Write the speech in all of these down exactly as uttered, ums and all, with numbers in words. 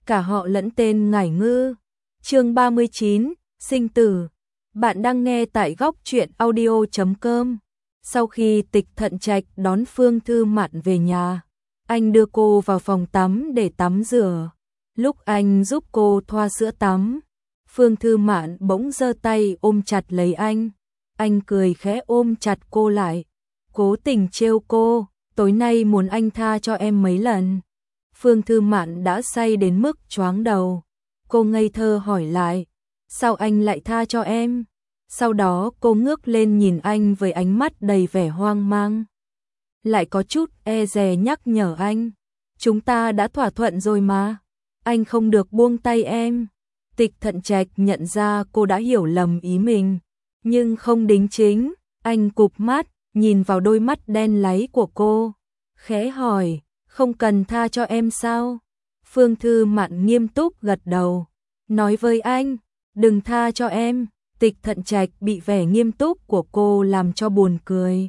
cả họ lẫn tên Ngải Ngư. Chương ba mươi chín, sinh tử. Bạn đang nghe tại góc truyện audio chấm com. Sau khi Tịch Thận Trạch đón Phương Thư Mạn về nhà, anh đưa cô vào phòng tắm để tắm rửa. Lúc anh giúp cô thoa sữa tắm, Phương Thư Mạn bỗng giơ tay ôm chặt lấy anh. Anh cười khẽ ôm chặt cô lại, cố tình trêu cô, tối nay muốn anh tha cho em mấy lần. Phương Thư Mạn đã say đến mức choáng đầu. Cô ngây thơ hỏi lại, sao anh lại tha cho em? Sau đó cô ngước lên nhìn anh với ánh mắt đầy vẻ hoang mang. Lại có chút e dè nhắc nhở anh, chúng ta đã thỏa thuận rồi mà, anh không được buông tay em. Tịch Thận Trạch nhận ra cô đã hiểu lầm ý mình, nhưng không đính chính. Anh cụp mắt, nhìn vào đôi mắt đen láy của cô, khẽ hỏi, không cần tha cho em sao? Phương Thư Mạn nghiêm túc gật đầu, nói với anh, đừng tha cho em. Tịch Thận Trạch bị vẻ nghiêm túc của cô làm cho buồn cười.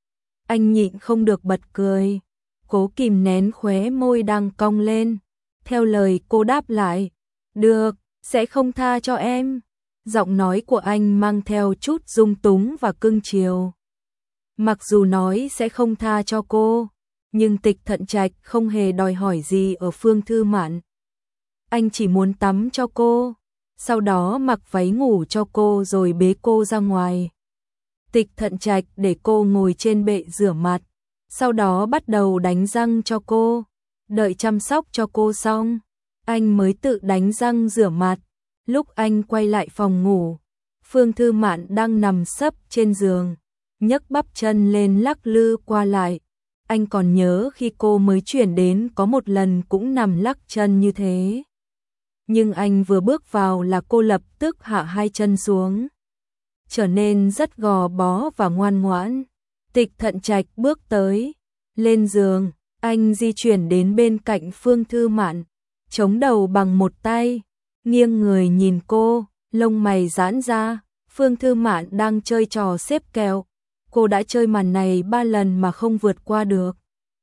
Anh nhịn không được bật cười, cố kìm nén khóe môi đang cong lên. Theo lời cô đáp lại, được, sẽ không tha cho em. Giọng nói của anh mang theo chút dung túng và cưng chiều. Mặc dù nói sẽ không tha cho cô, nhưng Tịch Thận Trạch không hề đòi hỏi gì ở Phương Thư Mạn. Anh chỉ muốn tắm cho cô, sau đó mặc váy ngủ cho cô rồi bế cô ra ngoài. Tịch Thận Trạch để cô ngồi trên bệ rửa mặt, sau đó bắt đầu đánh răng cho cô. Đợi chăm sóc cho cô xong, anh mới tự đánh răng rửa mặt. Lúc anh quay lại phòng ngủ, Phương Thư Mạn đang nằm sấp trên giường, nhấc bắp chân lên lắc lư qua lại. Anh còn nhớ khi cô mới chuyển đến có một lần cũng nằm lắc chân như thế. Nhưng anh vừa bước vào là cô lập tức hạ hai chân xuống, trở nên rất gò bó và ngoan ngoãn. Tịch Thận Trạch bước tới, lên giường, anh di chuyển đến bên cạnh Phương Thư Mạn, chống đầu bằng một tay, nghiêng người nhìn cô, lông mày giãn ra. Phương Thư Mạn đang chơi trò xếp kèo, cô đã chơi màn này ba lần mà không vượt qua được.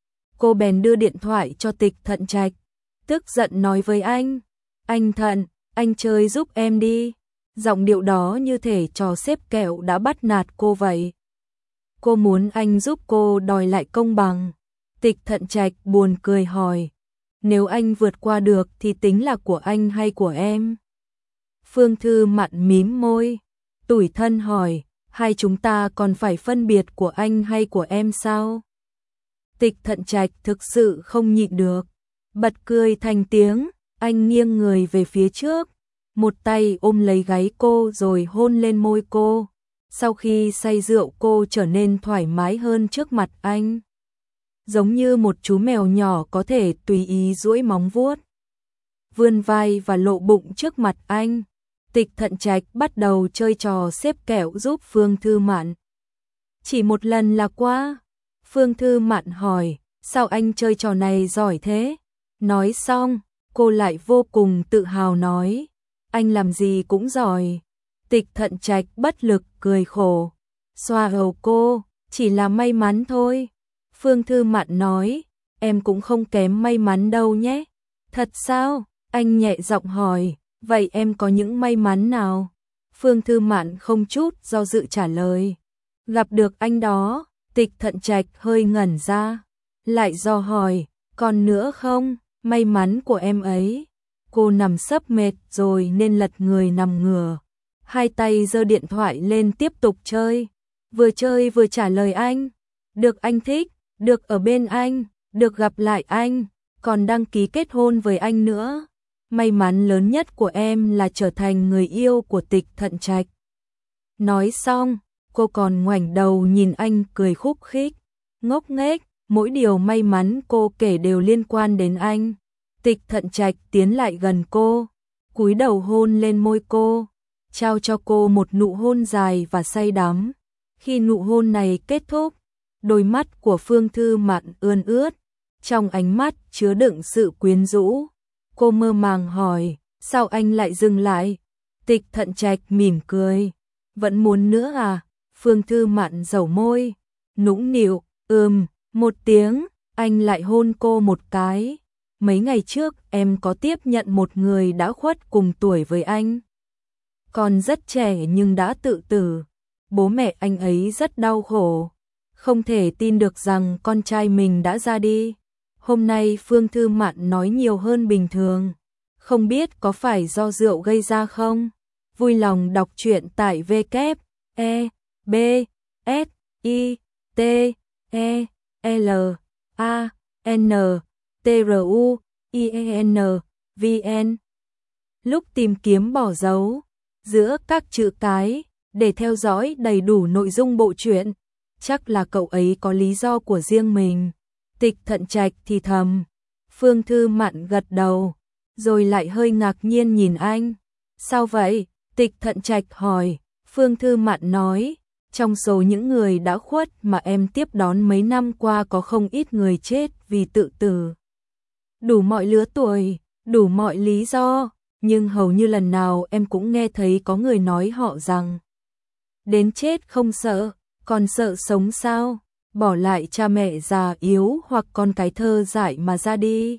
Cô bèn đưa điện thoại cho Tịch Thận Trạch, tức giận nói với anh, anh Thận, anh chơi giúp em đi. Giọng điệu đó như thể trò xếp kẹo đã bắt nạt cô vậy. Cô muốn anh giúp cô đòi lại công bằng. Tịch Thận Trạch buồn cười hỏi, nếu anh vượt qua được thì tính là của anh hay của em? Phương Thư Mạn mím môi, tủi thân hỏi, hai chúng ta còn phải phân biệt của anh hay của em sao? Tịch Thận Trạch thực sự không nhịn được, bật cười thành tiếng. Anh nghiêng người về phía trước, một tay ôm lấy gáy cô rồi hôn lên môi cô. Sau khi say rượu cô trở nên thoải mái hơn trước mặt anh, giống như một chú mèo nhỏ có thể tùy ý duỗi móng vuốt, vươn vai và lộ bụng trước mặt anh. Tịch Thận Trạch bắt đầu chơi trò xếp kẹo giúp Phương Thư Mạn. Chỉ một lần là qua. Phương Thư Mạn hỏi, sao anh chơi trò này giỏi thế? Nói xong, cô lại vô cùng tự hào nói, anh làm gì cũng giỏi. Tịch Thận Trạch bất lực cười khổ, xoa đầu cô, chỉ là may mắn thôi. Phương Thư Mạn nói, em cũng không kém may mắn đâu nhé. Thật sao? Anh nhẹ giọng hỏi, vậy em có những may mắn nào? Phương Thư Mạn không chút do dự trả lời, gặp được anh đó. Tịch Thận Trạch hơi ngẩn ra, lại dò hỏi, còn nữa không? May mắn của em ấy. Cô nằm sấp mệt rồi nên lật người nằm ngửa, hai tay giơ điện thoại lên tiếp tục chơi, vừa chơi vừa trả lời anh, được anh thích, được ở bên anh, được gặp lại anh, còn đăng ký kết hôn với anh nữa. May mắn lớn nhất của em là trở thành người yêu của Tịch Thận Trạch. Nói xong, cô còn ngoảnh đầu nhìn anh cười khúc khích, ngốc nghếch. Mỗi điều may mắn cô kể đều liên quan đến anh. Tịch Thận Trạch tiến lại gần cô, cúi đầu hôn lên môi cô, trao cho cô một nụ hôn dài và say đắm. Khi nụ hôn này kết thúc, đôi mắt của Phương Thư Mạn ươn ướt, trong ánh mắt chứa đựng sự quyến rũ. Cô mơ màng hỏi, sao anh lại dừng lại? Tịch Thận Trạch mỉm cười, vẫn muốn nữa à? Phương Thư Mạn dẩu môi, nũng nịu, ừm. Một tiếng, anh lại hôn cô một cái. mấy ngày trước em có tiếp nhận một người đã khuất cùng tuổi với anh. Còn rất trẻ nhưng đã tự tử. Bố mẹ anh ấy rất đau khổ. Không thể tin được rằng con trai mình đã ra đi. Hôm nay Phương Thư Mạn nói nhiều hơn bình thường. Không biết có phải do rượu gây ra không? Vui lòng đọc truyện tại W E B S I T E L A N T R U I E N V N. Lúc tìm kiếm bỏ dấu giữa các chữ cái để theo dõi đầy đủ nội dung bộ truyện, chắc là cậu ấy có lý do của riêng mình. Tịch Thận Trạch thì thầm. Phương Thư Mạn gật đầu, rồi lại hơi ngạc nhiên nhìn anh. Sao vậy? Tịch Thận Trạch hỏi. Phương Thư Mạn nói, trong số những người đã khuất mà em tiếp đón mấy năm qua có không ít người chết vì tự tử. Đủ mọi lứa tuổi, đủ mọi lý do, nhưng hầu như lần nào em cũng nghe thấy có người nói họ rằng đến chết không sợ, còn sợ sống sao? Bỏ lại cha mẹ già yếu hoặc con cái thơ dại mà ra đi.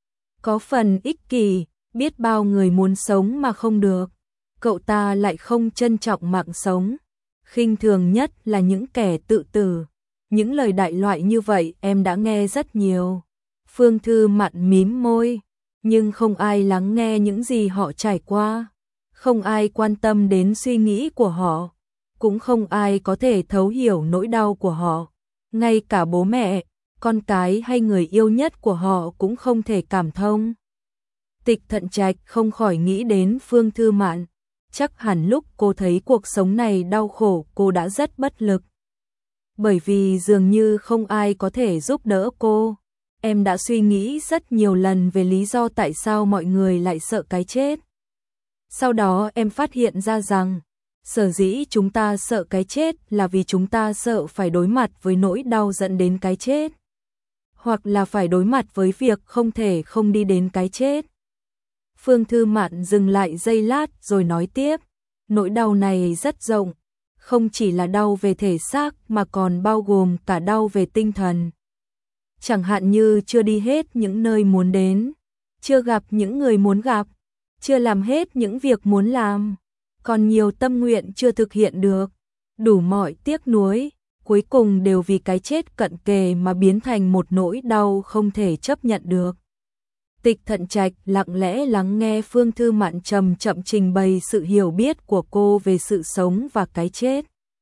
Có phần ích kỷ, biết bao người muốn sống mà không được. Cậu ta lại không trân trọng mạng sống. Khinh thường nhất là những kẻ tự tử. Những lời đại loại như vậy em đã nghe rất nhiều. Phương Thư Mạn mím môi, nhưng không ai lắng nghe những gì họ trải qua. Không ai quan tâm đến suy nghĩ của họ. Cũng không ai có thể thấu hiểu nỗi đau của họ. Ngay cả bố mẹ, con cái hay người yêu nhất của họ cũng không thể cảm thông. Tịch Thận Trạch không khỏi nghĩ đến Phương Thư Mạn. Chắc hẳn lúc cô thấy cuộc sống này đau khổ cô đã rất bất lực. Bởi vì dường như không ai có thể giúp đỡ cô. Em đã suy nghĩ rất nhiều lần về lý do tại sao mọi người lại sợ cái chết. Sau đó em phát hiện ra rằng, sở dĩ chúng ta sợ cái chết là vì chúng ta sợ phải đối mặt với nỗi đau dẫn đến cái chết. Hoặc là phải đối mặt với việc không thể không đi đến cái chết. Phương Thư Mạn dừng lại giây lát rồi nói tiếp, nỗi đau này rất rộng, không chỉ là đau về thể xác mà còn bao gồm cả đau về tinh thần. Chẳng hạn như chưa đi hết những nơi muốn đến, chưa gặp những người muốn gặp, chưa làm hết những việc muốn làm, còn nhiều tâm nguyện chưa thực hiện được, đủ mọi tiếc nuối, cuối cùng đều vì cái chết cận kề mà biến thành một nỗi đau không thể chấp nhận được. Tịch Thận Trạch lặng lẽ lắng nghe Phương Thư Mạn chậm chậm trình bày sự hiểu biết của cô về sự sống và cái chết.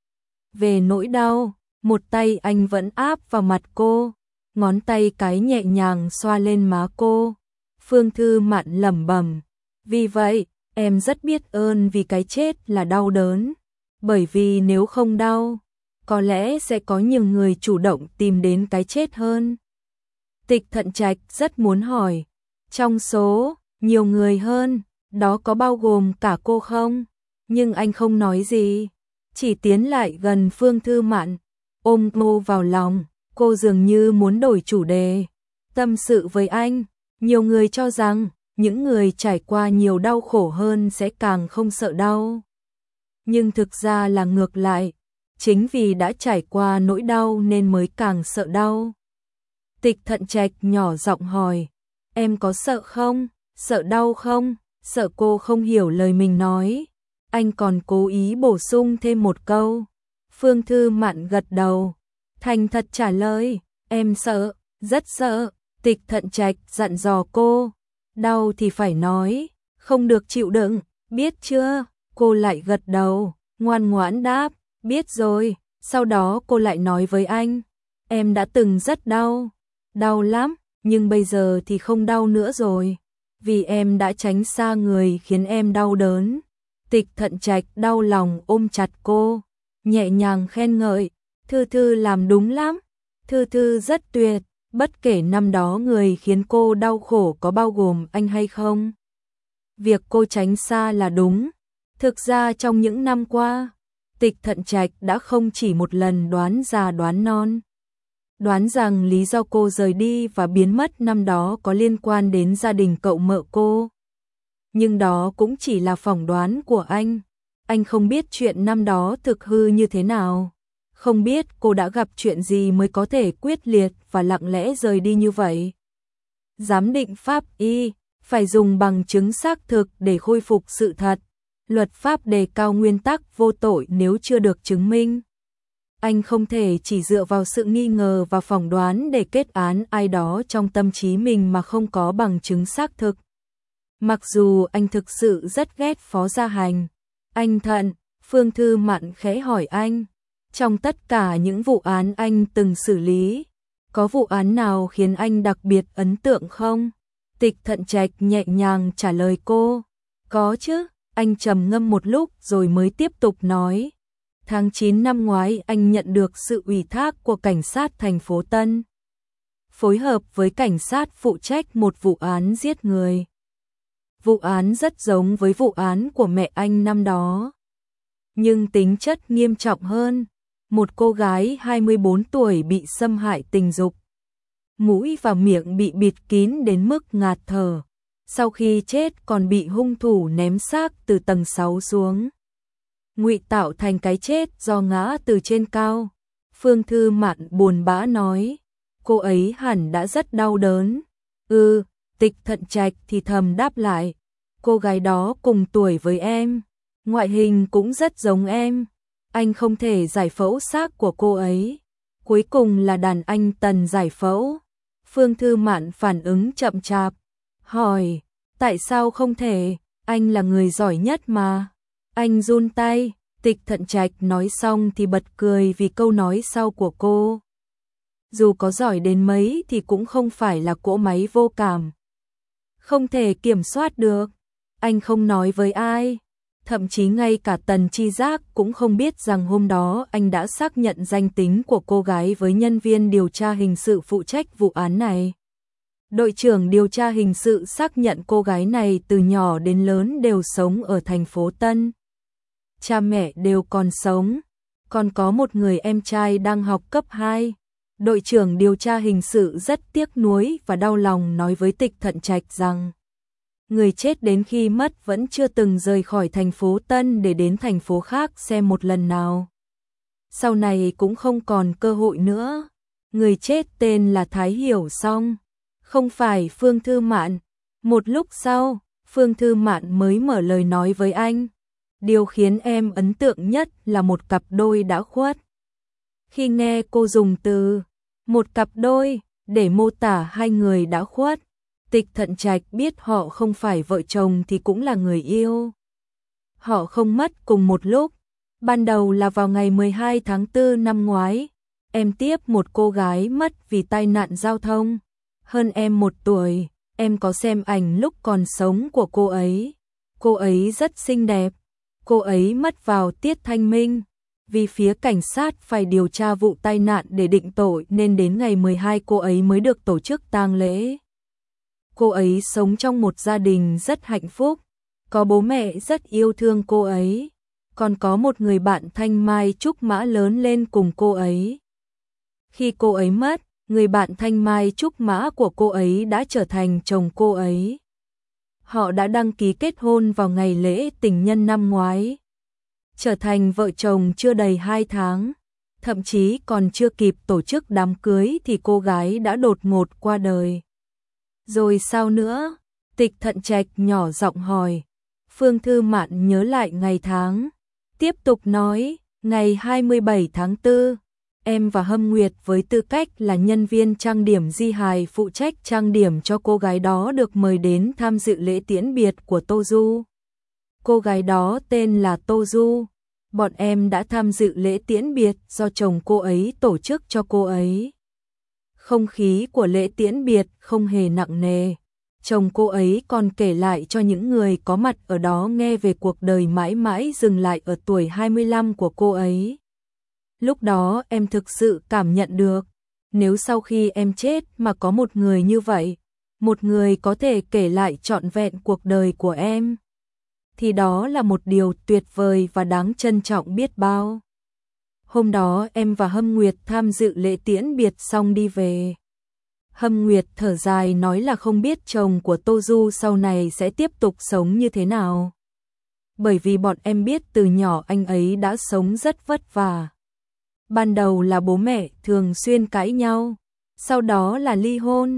Về nỗi đau, một tay anh vẫn áp vào mặt cô, ngón tay cái nhẹ nhàng xoa lên má cô. Phương Thư Mạn lẩm bẩm, vì vậy, em rất biết ơn vì cái chết là đau đớn. Bởi vì nếu không đau, có lẽ sẽ có nhiều người chủ động tìm đến cái chết hơn. Tịch Thận Trạch rất muốn hỏi, trong số nhiều người hơn, đó có bao gồm cả cô không? Nhưng anh không nói gì, chỉ tiến lại gần Phương Thư Mạn, ôm cô vào lòng. Cô dường như muốn đổi chủ đề, tâm sự với anh. Nhiều người cho rằng những người trải qua nhiều đau khổ hơn sẽ càng không sợ đau. Nhưng thực ra là ngược lại, chính vì đã trải qua nỗi đau nên mới càng sợ đau. Tịch Thận Trạch nhỏ giọng hỏi, em có sợ không? Sợ đau không? Sợ cô không hiểu lời mình nói. Anh còn cố ý bổ sung thêm một câu. Phương Thư Mạn gật đầu, thành thật trả lời, em sợ, rất sợ. Tịch Thận Trạch dặn dò cô, đau thì phải nói, không được chịu đựng, biết chưa? Cô lại gật đầu, ngoan ngoãn đáp, biết rồi. Sau đó cô lại nói với anh, em đã từng rất đau, đau lắm, nhưng bây giờ thì không đau nữa rồi, vì em đã tránh xa người khiến em đau đớn. Tịch Thận Trạch đau lòng ôm chặt cô, nhẹ nhàng khen ngợi, Thư Thư làm đúng lắm, Thư Thư rất tuyệt, bất kể năm đó người khiến cô đau khổ có bao gồm anh hay không. Việc cô tránh xa là đúng. Thực ra trong những năm qua, Tịch Thận Trạch đã không chỉ một lần đoán già đoán non. Đoán rằng lý do cô rời đi và biến mất năm đó có liên quan đến gia đình cậu mợ cô. Nhưng đó cũng chỉ là phỏng đoán của anh. Anh không biết chuyện năm đó thực hư như thế nào. Không biết cô đã gặp chuyện gì mới có thể quyết liệt và lặng lẽ rời đi như vậy. Giám định pháp y, phải dùng bằng chứng xác thực để khôi phục sự thật. Luật pháp đề cao nguyên tắc vô tội nếu chưa được chứng minh. Anh không thể chỉ dựa vào sự nghi ngờ và phỏng đoán để kết án ai đó trong tâm trí mình mà không có bằng chứng xác thực. Mặc dù anh thực sự rất ghét Phó Gia Hành. Anh Thận, Phương Thư Mạn khẽ hỏi anh. Trong tất cả những vụ án anh từng xử lý, có vụ án nào khiến anh đặc biệt ấn tượng không? Tịch Thận Trạch nhẹ nhàng trả lời cô. Có chứ, anh trầm ngâm một lúc rồi mới tiếp tục nói. Tháng chín năm ngoái anh nhận được sự ủy thác của cảnh sát thành phố Tân. Phối hợp với cảnh sát phụ trách một vụ án giết người. Vụ án rất giống với vụ án của mẹ anh năm đó. Nhưng tính chất nghiêm trọng hơn. Một cô gái hai mươi bốn tuổi bị xâm hại tình dục. Mũi và miệng bị bịt kín đến mức ngạt thở. Sau khi chết còn bị hung thủ ném xác từ tầng sáu xuống. Ngụy tạo thành cái chết do ngã từ trên cao. Phương Thư Mạn buồn bã nói. Cô ấy hẳn đã rất đau đớn. Ừ, Tịch Thận Trạch thì thầm đáp lại. Cô gái đó cùng tuổi với em. Ngoại hình cũng rất giống em. Anh không thể giải phẫu xác của cô ấy. Cuối cùng là đàn anh Tần giải phẫu. Phương Thư Mạn phản ứng chậm chạp. Hỏi, tại sao không thể? Anh là người giỏi nhất mà. Anh run tay. Tịch Thận Trạch nói xong thì bật cười vì câu nói sau của cô. Dù có giỏi đến mấy thì cũng không phải là cỗ máy vô cảm. Không thể kiểm soát được. Anh không nói với ai. Thậm chí ngay cả Tần Chi Giác cũng không biết rằng hôm đó anh đã xác nhận danh tính của cô gái với nhân viên điều tra hình sự phụ trách vụ án này. Đội trưởng điều tra hình sự xác nhận cô gái này từ nhỏ đến lớn đều sống ở thành phố Tân. Cha mẹ đều còn sống, còn có một người em trai đang học cấp hai. Đội trưởng điều tra hình sự rất tiếc nuối và đau lòng nói với Tịch Thận Trạch rằng người chết đến khi mất vẫn chưa từng rời khỏi thành phố Tân để đến thành phố khác xem một lần nào. Sau này cũng không còn cơ hội nữa. Người chết tên là Thái Hiểu Song, không phải Phương Thư Mạn. Một lúc sau, Phương Thư Mạn mới mở lời nói với anh. Điều khiến em ấn tượng nhất là một cặp đôi đã khuất. Khi nghe cô dùng từ một cặp đôi để mô tả hai người đã khuất, Tịch Thận Trạch biết họ không phải vợ chồng thì cũng là người yêu. Họ không mất cùng một lúc. Ban đầu là vào ngày mười hai tháng tư năm ngoái. Em tiếp một cô gái mất vì tai nạn giao thông. Hơn em một tuổi, em có xem ảnh lúc còn sống của cô ấy. Cô ấy rất xinh đẹp. Cô ấy mất vào tiết thanh minh. Vì phía cảnh sát phải điều tra vụ tai nạn để định tội nên đến ngày mười hai cô ấy mới được tổ chức tang lễ. Cô ấy sống trong một gia đình rất hạnh phúc. Có bố mẹ rất yêu thương cô ấy. Còn có một người bạn thanh mai trúc mã lớn lên cùng cô ấy. Khi cô ấy mất, người bạn thanh mai trúc mã của cô ấy đã trở thành chồng cô ấy. Họ đã đăng ký kết hôn vào ngày lễ tình nhân năm ngoái. Trở thành vợ chồng chưa đầy hai tháng. Thậm chí còn chưa kịp tổ chức đám cưới thì cô gái đã đột ngột qua đời. Rồi sao nữa? Tịch Thận Trạch nhỏ giọng hỏi. Phương Thư Mạn nhớ lại ngày tháng. Tiếp tục nói, ngày hai mươi bảy tháng tư, em và Hâm Nguyệt với tư cách là nhân viên trang điểm Di Hài phụ trách trang điểm cho cô gái đó được mời đến tham dự lễ tiễn biệt của Tô Du. Cô gái đó tên là Tô Du. Bọn em đã tham dự lễ tiễn biệt do chồng cô ấy tổ chức cho cô ấy. Không khí của lễ tiễn biệt không hề nặng nề. Chồng cô ấy còn kể lại cho những người có mặt ở đó nghe về cuộc đời mãi mãi dừng lại ở tuổi hai mươi lăm của cô ấy. Lúc đó em thực sự cảm nhận được, nếu sau khi em chết mà có một người như vậy, một người có thể kể lại trọn vẹn cuộc đời của em, thì đó là một điều tuyệt vời và đáng trân trọng biết bao. Hôm đó em và Hâm Nguyệt tham dự lễ tiễn biệt xong đi về. Hâm Nguyệt thở dài nói là không biết chồng của Tô Du sau này sẽ tiếp tục sống như thế nào. Bởi vì bọn em biết từ nhỏ anh ấy đã sống rất vất vả. Ban đầu là bố mẹ thường xuyên cãi nhau, sau đó là ly hôn.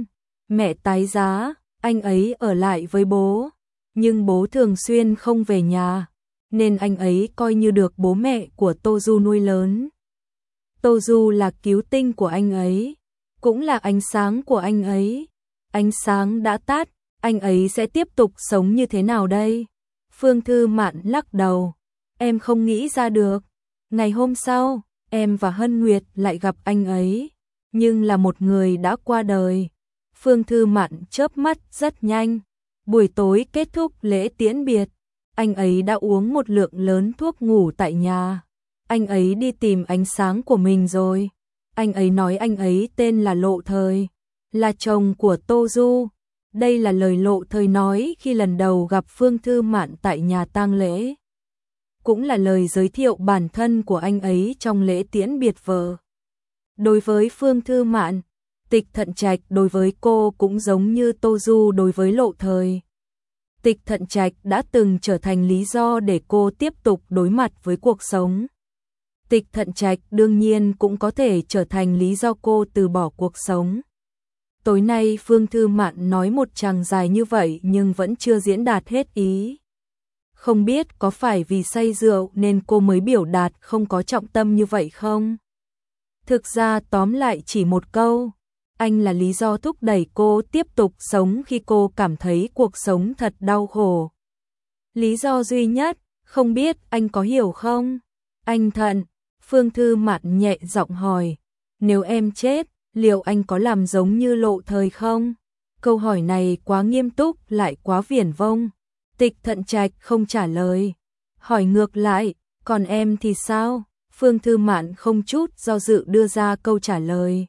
Mẹ tái giá, anh ấy ở lại với bố, nhưng bố thường xuyên không về nhà, nên anh ấy coi như được bố mẹ của Tô Du nuôi lớn. Tô Du là cứu tinh của anh ấy, cũng là ánh sáng của anh ấy. Ánh sáng đã tắt, anh ấy sẽ tiếp tục sống như thế nào đây? Phương Thư Mạn lắc đầu, em không nghĩ ra được. Ngày hôm sau, em và Hân Nguyệt lại gặp anh ấy, nhưng là một người đã qua đời. Phương Thư Mạn chớp mắt rất nhanh. Buổi tối kết thúc lễ tiễn biệt, anh ấy đã uống một lượng lớn thuốc ngủ tại nhà. Anh ấy đi tìm ánh sáng của mình rồi. Anh ấy nói anh ấy tên là Lộ Thời, là chồng của Tô Du. Đây là lời Lộ Thời nói khi lần đầu gặp Phương Thư Mạn tại nhà tang lễ. Cũng là lời giới thiệu bản thân của anh ấy trong lễ tiễn biệt vợ. Đối với Phương Thư Mạn, Tịch Thận Trạch đối với cô cũng giống như Tô Du đối với Lộ Thời. Tịch Thận Trạch đã từng trở thành lý do để cô tiếp tục đối mặt với cuộc sống. Tịch Thận Trạch đương nhiên cũng có thể trở thành lý do cô từ bỏ cuộc sống. Tối nay Phương Thư Mạn nói một tràng dài như vậy nhưng vẫn chưa diễn đạt hết ý. Không biết có phải vì say rượu nên cô mới biểu đạt không có trọng tâm như vậy không? Thực ra tóm lại chỉ một câu, anh là lý do thúc đẩy cô tiếp tục sống khi cô cảm thấy cuộc sống thật đau khổ. Lý do duy nhất, không biết anh có hiểu không? Anh Thận, Phương Thư Mạn nhẹ giọng hỏi, nếu em chết, liệu anh có làm giống như Lộ Thời không? Câu hỏi này quá nghiêm túc lại quá viển vông. Tịch Thận Trạch không trả lời. Hỏi ngược lại, còn em thì sao? Phương Thư Mạn không chút do dự đưa ra câu trả lời.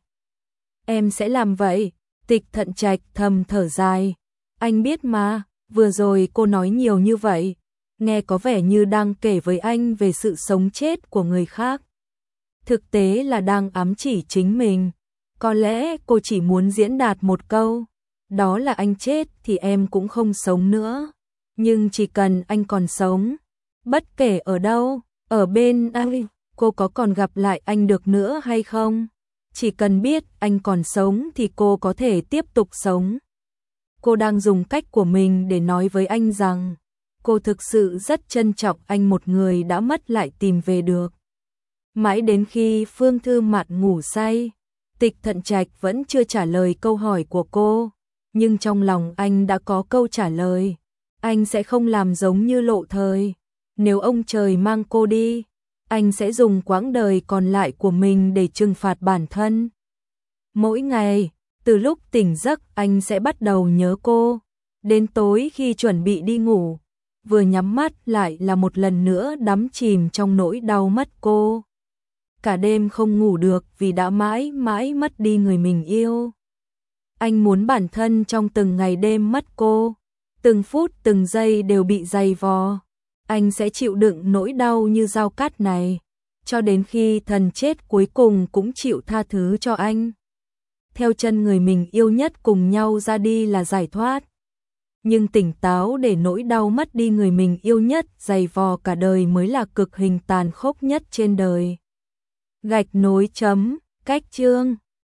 Em sẽ làm vậy. Tịch Thận Trạch thầm thở dài. Anh biết mà, vừa rồi cô nói nhiều như vậy, nghe có vẻ như đang kể với anh về sự sống chết của người khác. Thực tế là đang ám chỉ chính mình. Có lẽ cô chỉ muốn diễn đạt một câu, đó là anh chết thì em cũng không sống nữa. Nhưng chỉ cần anh còn sống, bất kể ở đâu, ở bên anh, cô có còn gặp lại anh được nữa hay không? Chỉ cần biết anh còn sống thì cô có thể tiếp tục sống. Cô đang dùng cách của mình để nói với anh rằng cô thực sự rất trân trọng anh, một người đã mất lại tìm về được. Mãi đến khi Phương Thư Mạn ngủ say, Tịch Thận Trạch vẫn chưa trả lời câu hỏi của cô, nhưng trong lòng anh đã có câu trả lời. Anh sẽ không làm giống như Lộ Thời. Nếu ông trời mang cô đi, anh sẽ dùng quãng đời còn lại của mình để trừng phạt bản thân. Mỗi ngày, từ lúc tỉnh giấc anh sẽ bắt đầu nhớ cô. Đến tối khi chuẩn bị đi ngủ, vừa nhắm mắt lại là một lần nữa đắm chìm trong nỗi đau mất cô. Cả đêm không ngủ được vì đã mãi mãi mất đi người mình yêu. Anh muốn bản thân trong từng ngày đêm mất cô, từng phút từng giây đều bị dày vò. Anh sẽ chịu đựng nỗi đau như dao cắt này, cho đến khi thần chết cuối cùng cũng chịu tha thứ cho anh. Theo chân người mình yêu nhất cùng nhau ra đi là giải thoát. Nhưng tỉnh táo để nỗi đau mất đi người mình yêu nhất dày vò cả đời mới là cực hình tàn khốc nhất trên đời. Gạch nối chấm, cách chương